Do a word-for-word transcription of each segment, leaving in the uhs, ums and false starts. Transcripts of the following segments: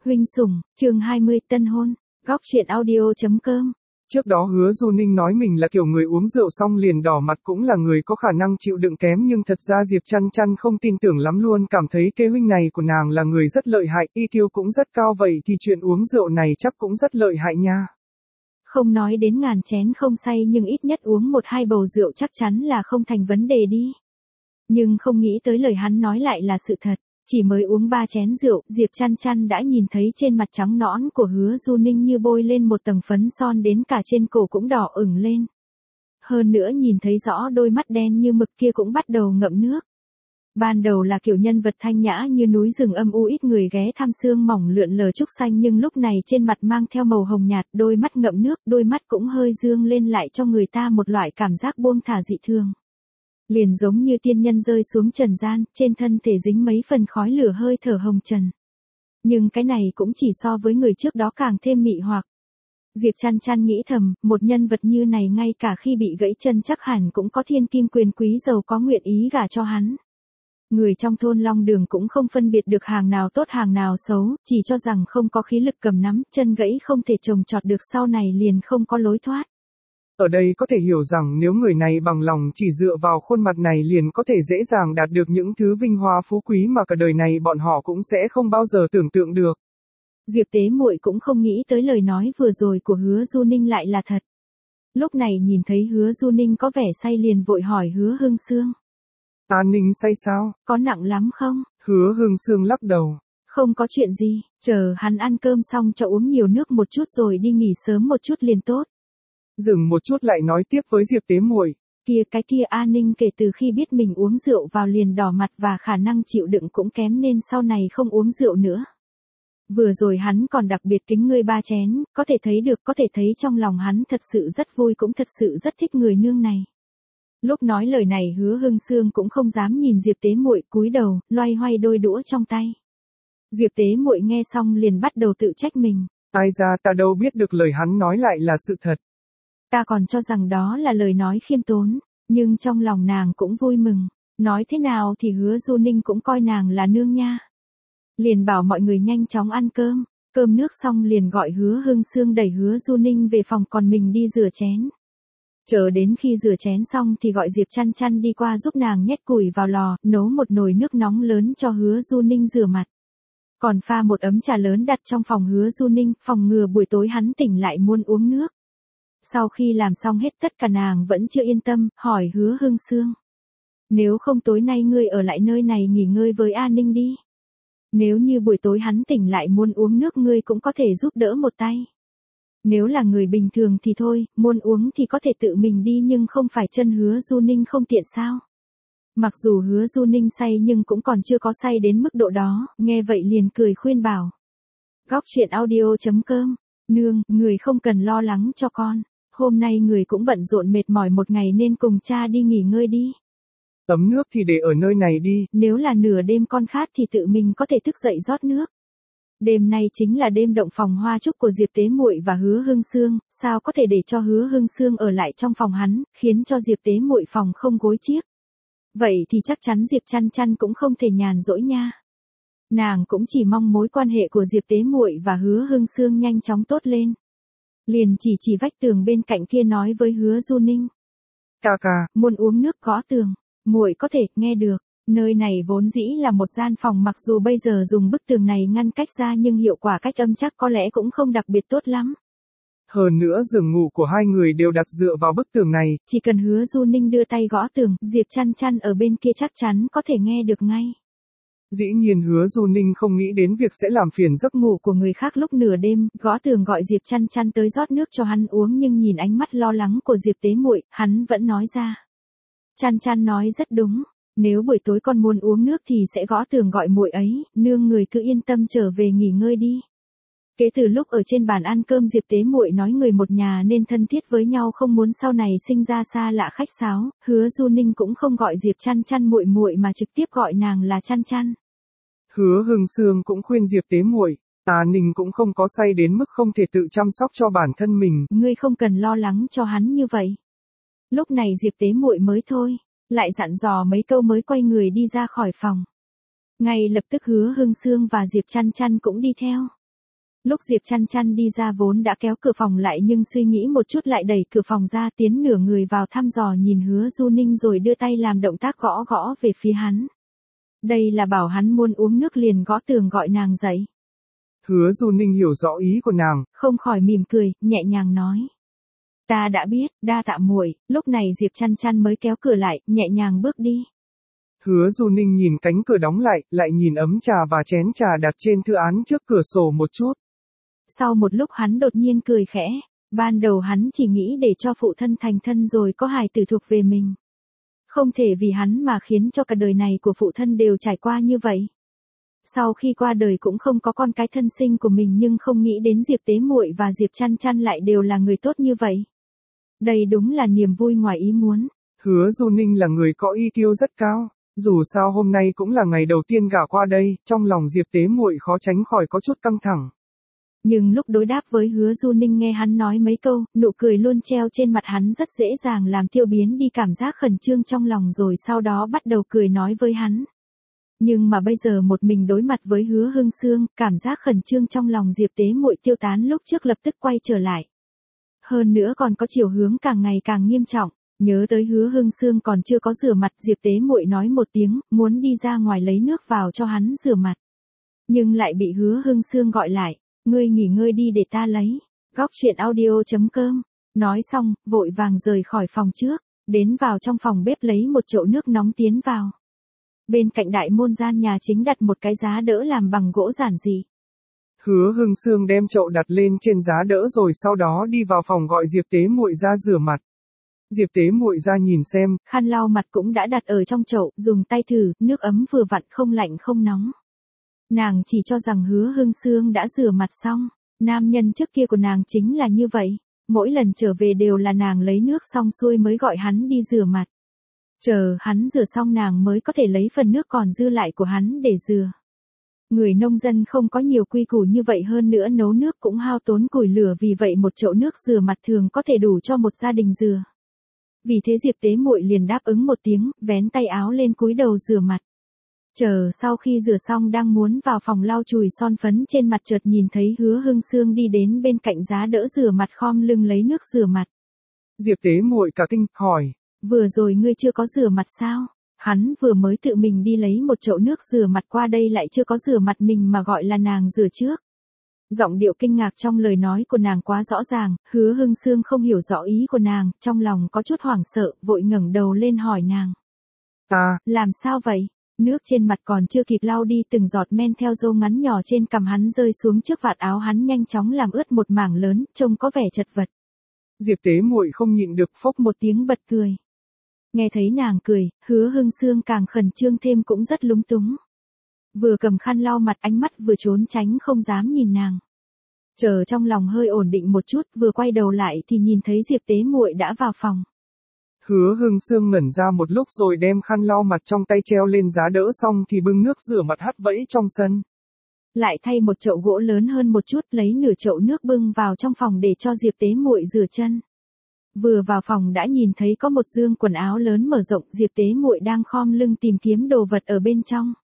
Huynh sủng, chương hai mươi, tân hôn, góc truyện audio.com. Trước đó Hứa Du Ninh nói mình là kiểu người uống rượu xong liền đỏ mặt, cũng là người có khả năng chịu đựng kém, nhưng thật ra Diệp Chăn Chăn không tin tưởng lắm, luôn cảm thấy kế huynh này của nàng là người rất lợi hại, i kiu cũng rất cao, vậy thì chuyện uống rượu này chắc cũng rất lợi hại nha. Không nói đến ngàn chén không say nhưng ít nhất uống một hai bầu rượu chắc chắn là không thành vấn đề đi. Nhưng không nghĩ tới lời hắn nói lại là sự thật. Chỉ mới uống ba chén rượu, Diệp Chăn Chăn đã nhìn thấy trên mặt trắng nõn của Hứa Du Ninh như bôi lên một tầng phấn son, đến cả trên cổ cũng đỏ ửng lên. Hơn nữa nhìn thấy rõ đôi mắt đen như mực kia cũng bắt đầu ngậm nước. Ban đầu là kiểu nhân vật thanh nhã như núi rừng âm u, ít người ghé thăm, xương mỏng lượn lờ trúc xanh, nhưng lúc này trên mặt mang theo màu hồng nhạt, đôi mắt ngậm nước, đôi mắt cũng hơi dương lên, lại cho người ta một loại cảm giác buông thả dị thường. Liền giống như tiên nhân rơi xuống trần gian, trên thân thể dính mấy phần khói lửa hơi thở hồng trần. Nhưng cái này cũng chỉ so với người trước đó càng thêm mị hoặc. Diệp Chăn Chăn nghĩ thầm, một nhân vật như này ngay cả khi bị gãy chân chắc hẳn cũng có thiên kim quyền quý giàu có nguyện ý gả cho hắn. Người trong thôn Long Đường cũng không phân biệt được hàng nào tốt hàng nào xấu, chỉ cho rằng không có khí lực cầm nắm, chân gãy không thể trồng trọt được, sau này liền không có lối thoát. Ở đây có thể hiểu rằng nếu người này bằng lòng chỉ dựa vào khuôn mặt này liền có thể dễ dàng đạt được những thứ vinh hoa phú quý mà cả đời này bọn họ cũng sẽ không bao giờ tưởng tượng được. Diệp Tế Muội cũng không nghĩ tới lời nói vừa rồi của Hứa Du Ninh lại là thật. Lúc này nhìn thấy Hứa Du Ninh có vẻ say liền vội hỏi Hứa Hưng Sương. An Ninh say sao? Có nặng lắm không? Hứa Hưng Sương lắc đầu. Không có chuyện gì, chờ hắn ăn cơm xong cho uống nhiều nước một chút rồi đi nghỉ sớm một chút liền tốt. Dừng một chút lại nói tiếp với Diệp Tế Muội. Kia cái kia An Ninh kể từ khi biết mình uống rượu vào liền đỏ mặt và khả năng chịu đựng cũng kém, nên sau này không uống rượu nữa. Vừa rồi hắn còn đặc biệt kính ngươi ba chén, có thể thấy được, có thể thấy trong lòng hắn thật sự rất vui, cũng thật sự rất thích người nương này. Lúc nói lời này Hứa Hưng Sương cũng không dám nhìn Diệp Tế Muội, cúi đầu, loay hoay đôi đũa trong tay. Diệp Tế Muội nghe xong liền bắt đầu tự trách mình. Ai ra ta đâu biết được lời hắn nói lại là sự thật. Ta còn cho rằng đó là lời nói khiêm tốn, nhưng trong lòng nàng cũng vui mừng. Nói thế nào thì Hứa Du Ninh cũng coi nàng là nương nha. Liền bảo mọi người nhanh chóng ăn cơm, cơm nước xong liền gọi Hứa Hưng Sương đẩy Hứa Du Ninh về phòng, còn mình đi rửa chén. Chờ đến khi rửa chén xong thì gọi Diệp Chăn Chăn đi qua giúp nàng nhét củi vào lò, nấu một nồi nước nóng lớn cho Hứa Du Ninh rửa mặt. Còn pha một ấm trà lớn đặt trong phòng Hứa Du Ninh, phòng ngừa buổi tối hắn tỉnh lại muốn uống nước. Sau khi làm xong hết tất cả nàng vẫn chưa yên tâm, hỏi Hứa Hưng Sương. Nếu không tối nay ngươi ở lại nơi này nghỉ ngơi với An Ninh đi. Nếu như buổi tối hắn tỉnh lại muốn uống nước ngươi cũng có thể giúp đỡ một tay. Nếu là người bình thường thì thôi, muốn uống thì có thể tự mình đi, nhưng không phải chân Hứa Du Ninh không tiện sao. Mặc dù Hứa Du Ninh say nhưng cũng còn chưa có say đến mức độ đó, nghe vậy liền cười khuyên bảo. Góc truyện audio.com, nương, người không cần lo lắng cho con. Hôm nay người cũng bận rộn mệt mỏi một ngày nên cùng cha đi nghỉ ngơi đi. Ấm nước thì để ở nơi này đi. Nếu là nửa đêm con khát thì tự mình có thể thức dậy rót nước. Đêm nay chính là đêm động phòng hoa chúc của Diệp Tế Muội và Hứa Hưng Sương, sao có thể để cho Hứa Hưng Sương ở lại trong phòng hắn, khiến cho Diệp Tế Muội phòng không gối chiếc. Vậy thì chắc chắn Diệp Chăn Chăn cũng không thể nhàn rỗi nha. Nàng cũng chỉ mong mối quan hệ của Diệp Tế Muội và Hứa Hưng Sương nhanh chóng tốt lên. Liền chỉ chỉ vách tường bên cạnh kia nói với Hứa Du Ninh. Ca ca, muốn uống nước gõ tường, muội có thể nghe được. Nơi này vốn dĩ là một gian phòng, mặc dù bây giờ dùng bức tường này ngăn cách ra nhưng hiệu quả cách âm chắc có lẽ cũng không đặc biệt tốt lắm. Hơn nữa giường ngủ của hai người đều đặt dựa vào bức tường này. Chỉ cần Hứa Du Ninh đưa tay gõ tường, Diệp Chăn Chăn ở bên kia chắc chắn có thể nghe được ngay. Dĩ nhiên Hứa Du Ninh không nghĩ đến việc sẽ làm phiền giấc ngủ của người khác lúc nửa đêm, gõ tường gọi Diệp Chăn Chăn tới rót nước cho hắn uống, nhưng nhìn ánh mắt lo lắng của Diệp Tế Muội, hắn vẫn nói ra. Chăn Chăn nói rất đúng, nếu buổi tối con muốn uống nước thì sẽ gõ tường gọi muội ấy, nương người cứ yên tâm trở về nghỉ ngơi đi. Kể từ lúc ở trên bàn ăn cơm Diệp Tế Muội nói người một nhà nên thân thiết với nhau, không muốn sau này sinh ra xa lạ khách sáo, Hứa Du Ninh cũng không gọi Diệp Chăn Chăn muội muội mà trực tiếp gọi nàng là Chăn Chăn. Hứa Hưng Sương cũng khuyên Diệp Tế Muội, An Ninh cũng không có say đến mức không thể tự chăm sóc cho bản thân mình. Ngươi không cần lo lắng cho hắn như vậy. Lúc này Diệp Tế Muội mới thôi, lại dặn dò mấy câu mới quay người đi ra khỏi phòng. Ngay lập tức Hứa Hưng Sương và Diệp Chăn Chăn cũng đi theo. Lúc Diệp Chăn Chăn đi ra vốn đã kéo cửa phòng lại nhưng suy nghĩ một chút lại đẩy cửa phòng ra tiến nửa người vào thăm dò nhìn Hứa Du Ninh rồi đưa tay làm động tác gõ gõ về phía hắn. Đây là bảo hắn muốn uống nước liền gõ tường gọi nàng dậy. Hứa Du Ninh hiểu rõ ý của nàng, không khỏi mỉm cười, nhẹ nhàng nói. Ta đã biết, đa tạ muội. Lúc này Diệp Chăn Chăn mới kéo cửa lại, nhẹ nhàng bước đi. Hứa Du Ninh nhìn cánh cửa đóng lại, lại nhìn ấm trà và chén trà đặt trên thư án trước cửa sổ một chút. Sau một lúc hắn đột nhiên cười khẽ, ban đầu hắn chỉ nghĩ để cho phụ thân thành thân rồi có hài tử thuộc về mình. Không thể vì hắn mà khiến cho cả đời này của phụ thân đều trải qua như vậy. Sau khi qua đời cũng không có con cái thân sinh của mình nhưng không nghĩ đến Diệp Tế Muội và Diệp Chăn Chăn lại đều là người tốt như vậy. Đây đúng là niềm vui ngoài ý muốn. Hứa Du Ninh là người có i kiu rất cao. Dù sao hôm nay cũng là ngày đầu tiên gả qua đây, trong lòng Diệp Tế Muội khó tránh khỏi có chút căng thẳng. Nhưng lúc đối đáp với Hứa Du Ninh nghe hắn nói mấy câu, nụ cười luôn treo trên mặt hắn rất dễ dàng làm tiêu biến đi cảm giác khẩn trương trong lòng rồi sau đó bắt đầu cười nói với hắn. Nhưng mà bây giờ một mình đối mặt với Hứa Hưng Sương, cảm giác khẩn trương trong lòng Diệp Tế Muội tiêu tán lúc trước lập tức quay trở lại. Hơn nữa còn có chiều hướng càng ngày càng nghiêm trọng. Nhớ tới Hứa Hưng Sương còn chưa có rửa mặt, Diệp Tế Muội nói một tiếng, muốn đi ra ngoài lấy nước vào cho hắn rửa mặt. Nhưng lại bị Hứa Hưng Sương gọi lại, ngươi nghỉ ngơi đi để ta lấy. Góc truyện audio chấm com. Nói xong, vội vàng rời khỏi phòng trước, đến vào trong phòng bếp lấy một chậu nước nóng tiến vào. Bên cạnh đại môn gian nhà chính đặt một cái giá đỡ làm bằng gỗ giản dị. Hứa Hưng Sương đem chậu đặt lên trên giá đỡ rồi sau đó đi vào phòng gọi Diệp Tế Muội ra rửa mặt. Diệp Tế Muội ra nhìn xem, khăn lau mặt cũng đã đặt ở trong chậu, dùng tay thử, nước ấm vừa vặn không lạnh không nóng. Nàng chỉ cho rằng Hứa Hưng Sương đã rửa mặt xong, nam nhân trước kia của nàng chính là như vậy, mỗi lần trở về đều là nàng lấy nước xong xuôi mới gọi hắn đi rửa mặt. Chờ hắn rửa xong nàng mới có thể lấy phần nước còn dư lại của hắn để rửa. Người nông dân không có nhiều quy củ như vậy hơn nữa nấu nước cũng hao tốn củi lửa vì vậy một chậu nước rửa mặt thường có thể đủ cho một gia đình rửa. Vì thế Diệp Tế Muội liền đáp ứng một tiếng, vén tay áo lên cúi đầu rửa mặt. Chờ sau khi rửa xong đang muốn vào phòng lau chùi son phấn trên mặt chợt nhìn thấy Hứa Hưng Sương đi đến bên cạnh giá đỡ rửa mặt khom lưng lấy nước rửa mặt. Diệp Tế Muội cả kinh, hỏi. Vừa rồi ngươi chưa có rửa mặt sao? Hắn vừa mới tự mình đi lấy một chậu nước rửa mặt qua đây lại chưa có rửa mặt mình mà gọi là nàng rửa trước. Giọng điệu kinh ngạc trong lời nói của nàng quá rõ ràng, Hứa Hưng Sương không hiểu rõ ý của nàng, trong lòng có chút hoảng sợ, vội ngẩng đầu lên hỏi nàng. Ta, làm sao vậy? Nước trên mặt còn chưa kịp lau đi từng giọt men theo râu ngắn nhỏ trên cằm hắn rơi xuống trước vạt áo hắn nhanh chóng làm ướt một mảng lớn, trông có vẻ chật vật. Diệp Tế Muội không nhịn được phốc một tiếng bật cười. Nghe thấy nàng cười, Hứa Hưng Sương càng khẩn trương thêm cũng rất lúng túng. Vừa cầm khăn lau mặt ánh mắt vừa trốn tránh không dám nhìn nàng. Chờ trong lòng hơi ổn định một chút vừa quay đầu lại thì nhìn thấy Diệp Tế Muội đã vào phòng. Hứa Hưng Sương ngẩn ra một lúc rồi đem khăn lau mặt trong tay treo lên giá đỡ xong thì bưng nước rửa mặt hắt vẫy trong sân. Lại thay một chậu gỗ lớn hơn một chút lấy nửa chậu nước bưng vào trong phòng để cho Diệp Tế Muội rửa chân. Vừa vào phòng đã nhìn thấy có một dương quần áo lớn mở rộng, Diệp Tế Muội đang khom lưng tìm kiếm đồ vật ở bên trong.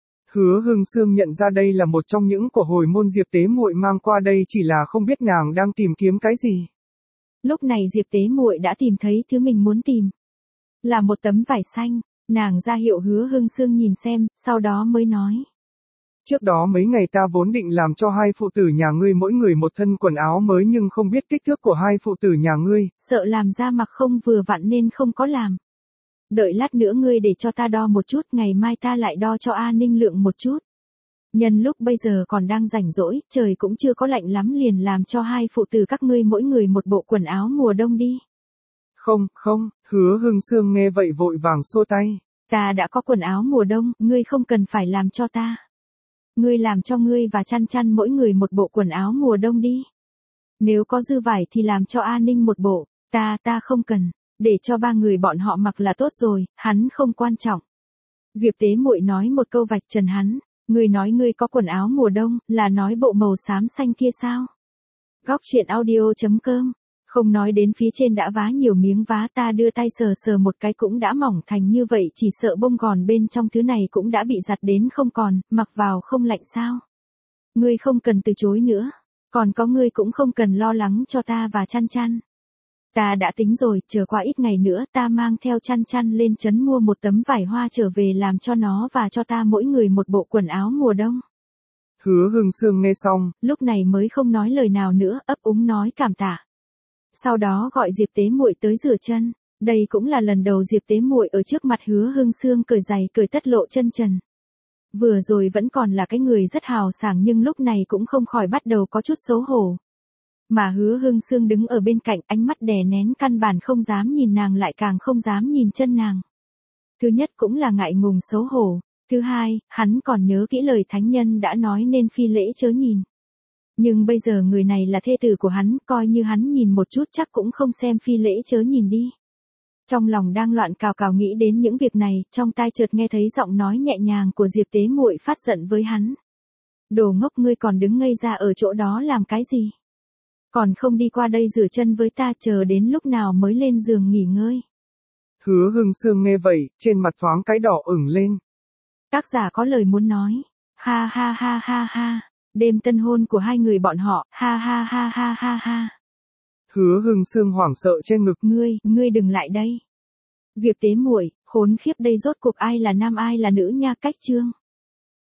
Hứa Hưng Sương nhận ra đây là một trong những của hồi môn Diệp Tế Muội mang qua đây chỉ là không biết nàng đang tìm kiếm cái gì. Lúc này Diệp Tế Muội đã tìm thấy thứ mình muốn tìm. Là một tấm vải xanh, nàng ra hiệu Hứa Hưng Sương nhìn xem, sau đó mới nói. Trước đó mấy ngày ta vốn định làm cho hai phụ tử nhà ngươi mỗi người một thân quần áo mới nhưng không biết kích thước của hai phụ tử nhà ngươi. Sợ làm ra mặc không vừa vặn nên không có làm. Đợi lát nữa ngươi để cho ta đo một chút, ngày mai ta lại đo cho A Ninh lượng một chút. Nhân lúc bây giờ còn đang rảnh rỗi, trời cũng chưa có lạnh lắm liền làm cho hai phụ tử các ngươi mỗi người một bộ quần áo mùa đông đi. Không, không, Hứa Hưng Sương nghe vậy vội vàng xua tay. Ta đã có quần áo mùa đông, ngươi không cần phải làm cho ta. Ngươi làm cho ngươi và Chăn Chăn mỗi người một bộ quần áo mùa đông đi. Nếu có dư vải thì làm cho A Ninh một bộ, ta ta không cần, để cho ba người bọn họ mặc là tốt rồi, hắn không quan trọng. Diệp Tế Muội nói một câu vạch trần hắn, ngươi nói ngươi có quần áo mùa đông, là nói bộ màu xám xanh kia sao? Góc truyện audio chấm com. Không nói đến phía trên đã vá nhiều miếng vá, ta đưa tay sờ sờ một cái cũng đã mỏng thành như vậy, chỉ sợ bông gòn bên trong thứ này cũng đã bị giặt đến không còn, mặc vào không lạnh sao? Ngươi không cần từ chối nữa. Còn có ngươi cũng không cần lo lắng cho ta và Chăn Chăn. Ta đã tính rồi, chờ qua ít ngày nữa ta mang theo Chăn Chăn lên trấn mua một tấm vải hoa trở về làm cho nó và cho ta mỗi người một bộ quần áo mùa đông. Hứa Hưng Sương nghe xong, lúc này mới không nói lời nào nữa, ấp úng nói cảm tạ. Sau đó gọi Diệp Tế Muội tới rửa chân. Đây cũng là lần đầu Diệp Tế Muội ở trước mặt Hứa Hưng Sương cởi giày cởi tất lộ chân trần. Vừa rồi vẫn còn là cái người rất hào sảng nhưng lúc này cũng không khỏi bắt đầu có chút xấu hổ. Mà Hứa Hưng Sương đứng ở bên cạnh, ánh mắt đè nén, căn bản không dám nhìn nàng, lại càng không dám nhìn chân nàng. Thứ nhất cũng là ngại ngùng xấu hổ. Thứ hai, hắn còn nhớ kỹ lời thánh nhân đã nói nên phi lễ chớ nhìn. Nhưng bây giờ người này là thê tử của hắn, coi như hắn nhìn một chút chắc cũng không xem phi lễ chớ nhìn đi. Trong lòng đang loạn cào cào nghĩ đến những việc này, trong tai chợt nghe thấy giọng nói nhẹ nhàng của Diệp Tế Muội phát giận với hắn. Đồ ngốc, ngươi còn đứng ngây ra ở chỗ đó làm cái gì? Còn không đi qua đây rửa chân với ta, chờ đến lúc nào mới lên giường nghỉ ngơi. Hứa Hưng Sương nghe vậy, trên mặt thoáng cái đỏ ửng lên. Tác giả có lời muốn nói. Ha ha ha ha ha. Đêm tân hôn của hai người bọn họ. Ha ha ha ha ha ha. Hứa Hưng Sương hoảng sợ che ngực. Ngươi, ngươi đừng lại đây. Diệp Tế Muội, khốn khiếp, đây rốt cuộc ai là nam ai là nữ nha, cách chương.